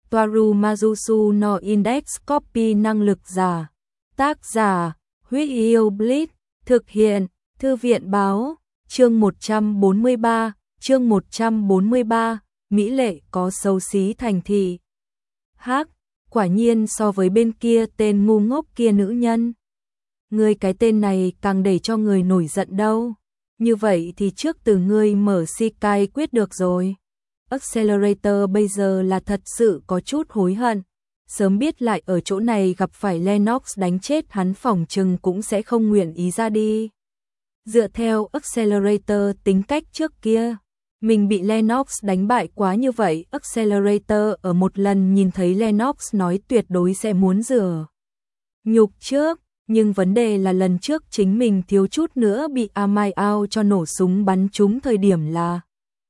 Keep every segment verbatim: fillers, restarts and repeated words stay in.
Toaru Majusu no Index Copy năng lực giả. Tác giả, Huyết Yêu Blitz, thực hiện, Thư viện báo, chương một trăm bốn mươi ba, chương một trăm bốn mươi ba, mỹ lệ có xấu xí thành thị. Hắc, quả nhiên so với bên kia tên ngu ngốc kia nữ nhân. Ngươi cái tên này càng để cho người nổi giận đâu. Như vậy thì trước từ ngươi mở Shikai quyết được rồi. Accelerator bây giờ là thật sự có chút hối hận. Sớm biết lại ở chỗ này gặp phải Lennox đánh chết hắn phỏng chừng cũng sẽ không nguyện ý ra đi. Dựa theo Accelerator tính cách trước kia, mình bị Lennox đánh bại quá như vậy. Accelerator ở một lần nhìn thấy Lennox nói tuyệt đối sẽ muốn rửa nhục trước. Nhưng vấn đề là lần trước chính mình thiếu chút nữa bị Amai Ao cho nổ súng bắn trúng thời điểm là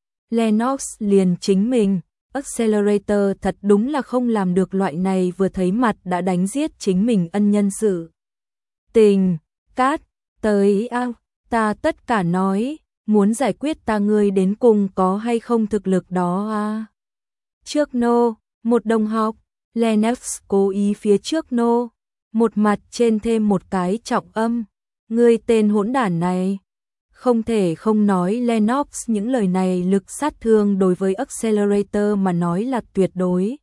Lennox liền chính mình. Accelerator thật đúng là không làm được loại này vừa thấy mặt đã đánh giết chính mình ân nhân sự tình. Cát, tới ao, ta tất cả nói, muốn giải quyết ta ngươi đến cùng có hay không thực lực đó à. Trước nô, một đồng học, Lennox cố ý phía trước nô, một mặt trên thêm một cái trọng âm, ngươi tên hỗn đản này. Không thể không nói Lennox những lời này lực sát thương đối với Accelerator mà nói là tuyệt đối.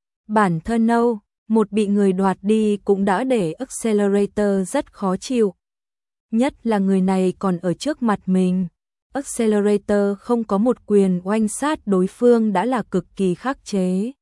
Bản thân Âu, một bị người đoạt đi cũng đã để Accelerator rất khó chịu. Nhất là người này còn ở trước mặt mình. Accelerator không có một quyền oanh sát đối phương đã là cực kỳ khắc chế.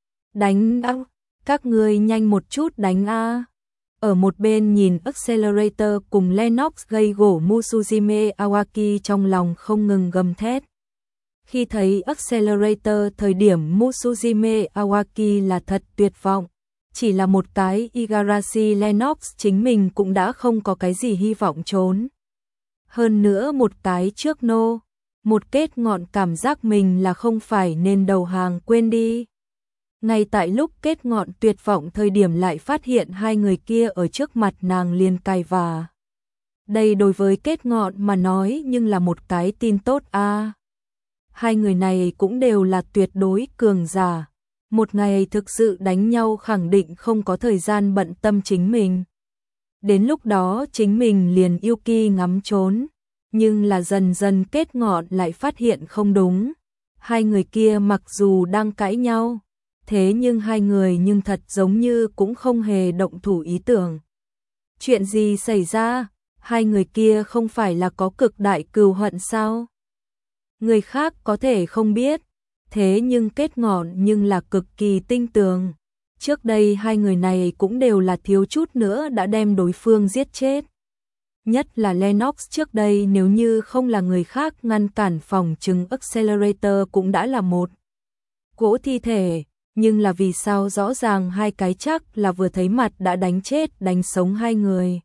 Đánh a, các ngươi nhanh một chút đánh a. Ở một bên nhìn Accelerator cùng Lennox gây gổ, Musujime Awaki trong lòng không ngừng gầm thét. Khi thấy Accelerator thời điểm Musujime Awaki là thật tuyệt vọng. Chỉ là một cái Igarashi Lennox chính mình cũng đã không có cái gì hy vọng trốn. Hơn nữa một cái trước nô, một kết ngọn cảm giác mình là không phải nên đầu hàng quên đi. Ngay tại lúc kết ngọn tuyệt vọng thời điểm lại phát hiện hai người kia ở trước mặt nàng liền cài và. Đây đối với kết ngọn mà nói nhưng là một cái tin tốt a. À. Hai người này cũng đều là tuyệt đối cường giả. Một ngày thực sự đánh nhau khẳng định không có thời gian bận tâm chính mình. Đến lúc đó chính mình liền yêu kỳ ngắm trốn. Nhưng là dần dần kết ngọn lại phát hiện không đúng. Hai người kia mặc dù đang cãi nhau. Thế nhưng hai người nhưng thật giống như cũng không hề động thủ ý tưởng. Chuyện gì xảy ra? Hai người kia không phải là có cực đại cừu hận sao? Người khác có thể không biết. Thế nhưng kết ngọn nhưng là cực kỳ tinh tường. Trước đây hai người này cũng đều là thiếu chút nữa đã đem đối phương giết chết. Nhất là Lennox trước đây nếu như không là người khác ngăn cản phòng trừng Accelerator cũng đã là một cỗ thi thể. Nhưng là vì sao rõ ràng hai cái chắc là vừa thấy mặt đã đánh chết đánh sống hai người.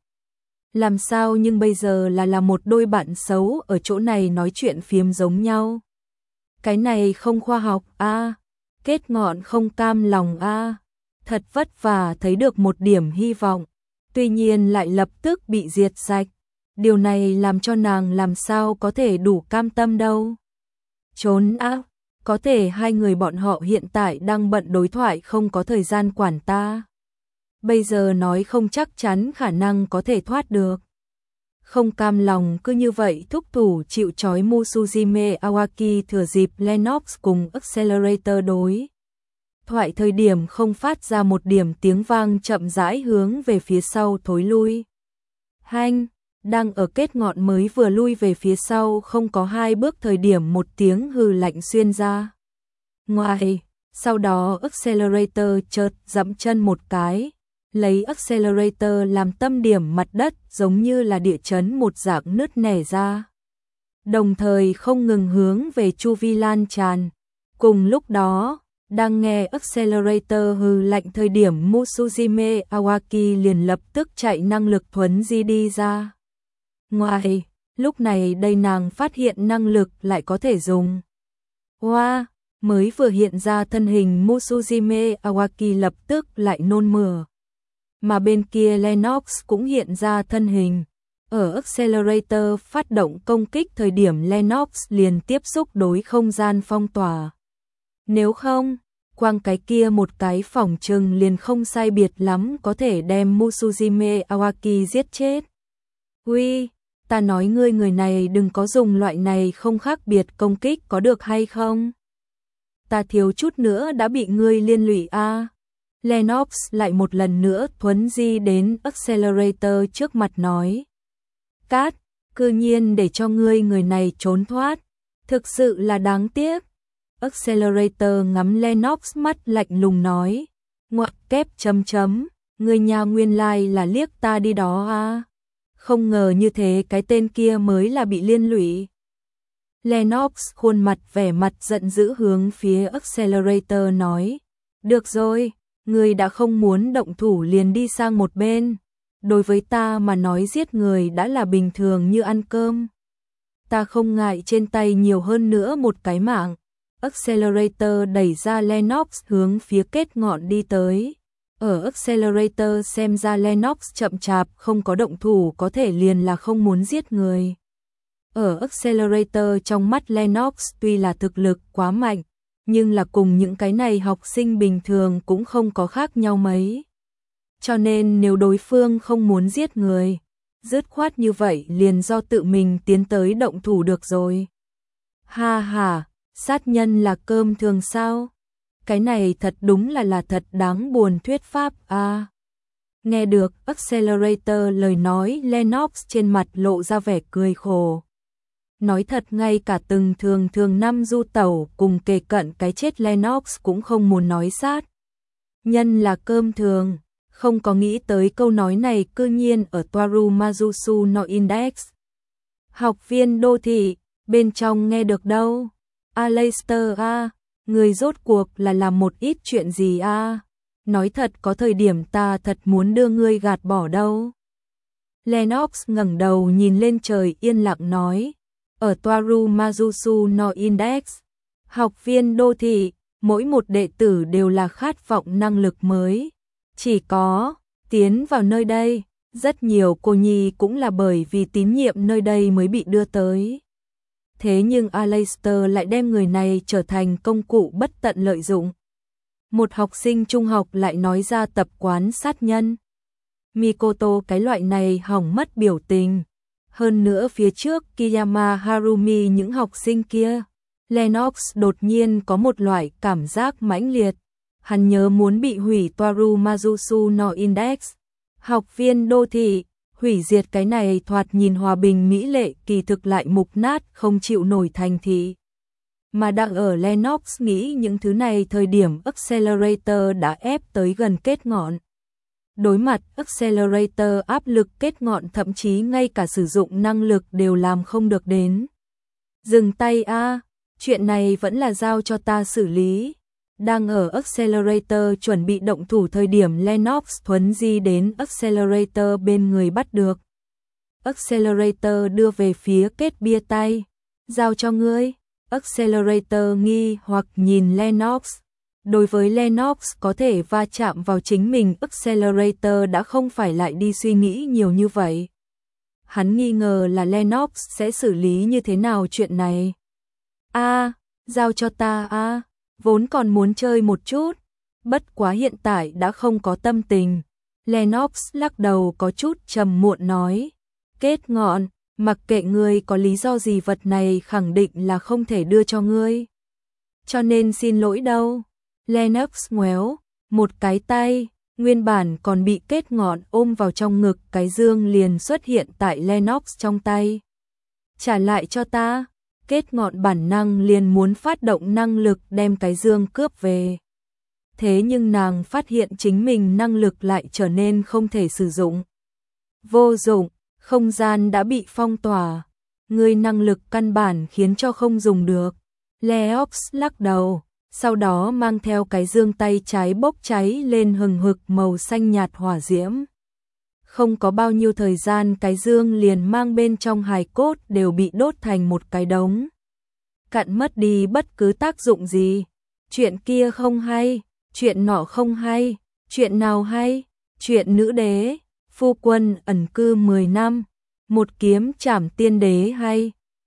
Làm sao nhưng bây giờ là là một đôi bạn xấu ở chỗ này nói chuyện phiếm giống nhau. Cái này không khoa học a, à. Kết ngọn không cam lòng a, à. Thật vất vả thấy được một điểm hy vọng, tuy nhiên lại lập tức bị diệt sạch. Điều này làm cho nàng làm sao có thể đủ cam tâm đâu. Trốn a. À. Có thể hai người bọn họ hiện tại đang bận đối thoại không có thời gian quản ta. Bây giờ nói không chắc chắn khả năng có thể thoát được. Không cam lòng cứ như vậy thúc thủ chịu trói, Musujime Awaki thừa dịp Lennox cùng Accelerator đối thoại thời điểm không phát ra một điểm tiếng vang chậm rãi hướng về phía sau thối lui. Hanh! Đang ở kết ngọn mới vừa lui về phía sau không có hai bước thời điểm một tiếng hừ lạnh xuyên ra. Ngoài, sau đó Accelerator chợt dẫm chân một cái, lấy Accelerator làm tâm điểm mặt đất giống như là địa chấn một dạng nứt nẻ ra. Đồng thời không ngừng hướng về chu vi lan tràn. Cùng lúc đó, đang nghe Accelerator hừ lạnh thời điểm Musujime Awaki liền lập tức chạy năng lực thuấn di đi ra. Ngoài, lúc này đây nàng phát hiện năng lực lại có thể dùng. Hoa, wow, mới vừa hiện ra thân hình Musujime Awaki lập tức lại nôn mửa. Mà bên kia Lennox cũng hiện ra thân hình. Ở Accelerator phát động công kích thời điểm Lennox liền tiếp xúc đối không gian phong tỏa. Nếu không, quang cái kia một cái phỏng chừng liền không sai biệt lắm có thể đem Musujime Awaki giết chết. Uy, ta nói ngươi người này đừng có dùng loại này không khác biệt công kích có được hay không? Ta thiếu chút nữa đã bị ngươi liên lụy a. À. Lennox lại một lần nữa thuấn di đến Accelerator trước mặt nói. Cát, cư nhiên để cho ngươi người này trốn thoát, thực sự là đáng tiếc. Accelerator ngắm Lennox mắt lạnh lùng nói. Ngoặc kép chấm chấm, ngươi nhà nguyên lai là liếc ta đi đó à. Không ngờ như thế cái tên kia mới là bị liên lụy. Lennox khuôn mặt vẻ mặt giận dữ hướng phía Accelerator nói. Được rồi, ngươi đã không muốn động thủ liền đi sang một bên. Đối với ta mà nói giết người đã là bình thường như ăn cơm. Ta không ngại trên tay nhiều hơn nữa một cái mạng. Accelerator đẩy ra Lennox hướng phía kết ngọn đi tới. Ở Accelerator xem ra Lennox chậm chạp không có động thủ có thể liền là không muốn giết người. Ở Accelerator trong mắt Lennox tuy là thực lực quá mạnh, nhưng là cùng những cái này học sinh bình thường cũng không có khác nhau mấy. Cho nên nếu đối phương không muốn giết người, dứt khoát như vậy liền do tự mình tiến tới động thủ được rồi. Ha ha, sát nhân là cơm thường sao? Cái này thật đúng là là thật đáng buồn thuyết pháp a. À. Nghe được Accelerator lời nói, Lennox trên mặt lộ ra vẻ cười khổ. Nói thật ngay cả từng thường thường năm du tẩu cùng kề cận cái chết Lennox cũng không muốn nói sát. Nhân là cơm thường, không có nghĩ tới câu nói này cư nhiên ở Toaru Mazusu no Index. Học viên đô thị, bên trong nghe được đâu? Aleister a, người rốt cuộc là làm một ít chuyện gì a? Nói thật có thời điểm ta thật muốn đưa ngươi gạt bỏ đâu. Lennox ngẩng đầu nhìn lên trời yên lặng nói. Ở Toaru Mazusu no Index, học viên đô thị, mỗi một đệ tử đều là khát vọng năng lực mới. Chỉ có tiến vào nơi đây, rất nhiều cô nhi cũng là bởi vì tín nhiệm nơi đây mới bị đưa tới. Thế nhưng Aleister lại đem người này trở thành công cụ bất tận lợi dụng. Một học sinh trung học lại nói ra tập quán sát nhân. Mikoto cái loại này hỏng mất biểu tình. Hơn nữa phía trước Kiyama Harumi những học sinh kia, Lennox đột nhiên có một loại cảm giác mãnh liệt. Hắn nhớ muốn bị hủy Toaru Mazusu no Index. Học viên đô thị, hủy diệt cái này thoạt nhìn hòa bình mỹ lệ kỳ thực lại mục nát không chịu nổi thành thị. Mà đang ở Lennox nghĩ những thứ này thời điểm Accelerator đã ép tới gần kết ngọn. Đối mặt Accelerator áp lực kết ngọn thậm chí ngay cả sử dụng năng lực đều làm không được đến. Dừng tay a, chuyện này vẫn là giao cho ta xử lý. Đang ở Accelerator chuẩn bị động thủ thời điểm Lennox thuấn di đến Accelerator bên người bắt được. Accelerator đưa về phía kết bia tay. Giao cho ngươi. Accelerator nghi hoặc nhìn Lennox. Đối với Lennox có thể va chạm vào chính mình, Accelerator đã không phải lại đi suy nghĩ nhiều như vậy. Hắn nghi ngờ là Lennox sẽ xử lý như thế nào chuyện này. A, à, giao cho ta a, à, vốn còn muốn chơi một chút, bất quá hiện tại đã không có tâm tình. Lennox lắc đầu có chút trầm muộn nói, kết ngọn, mặc kệ ngươi có lý do gì vật này khẳng định là không thể đưa cho ngươi. Cho nên xin lỗi đâu. Lennox ngoéo, một cái tay, nguyên bản còn bị kết ngọn ôm vào trong ngực cái dương liền xuất hiện tại Lennox trong tay. Trả lại cho ta, kết ngọn bản năng liền muốn phát động năng lực đem cái dương cướp về. Thế nhưng nàng phát hiện chính mình năng lực lại trở nên không thể sử dụng. Vô dụng, không gian đã bị phong tỏa, người năng lực căn bản khiến cho không dùng được. Lennox lắc đầu. Sau đó mang theo cái dương tay trái bốc cháy lên hừng hực màu xanh nhạt hỏa diễm. Không có bao nhiêu thời gian cái dương liền mang bên trong hài cốt đều bị đốt thành một cái đống. Cặn mất đi bất cứ tác dụng gì. Chuyện kia không hay, chuyện nọ không hay, chuyện nào hay, chuyện nữ đế, phu quân ẩn cư mười năm, một kiếm trảm tiên đế hay,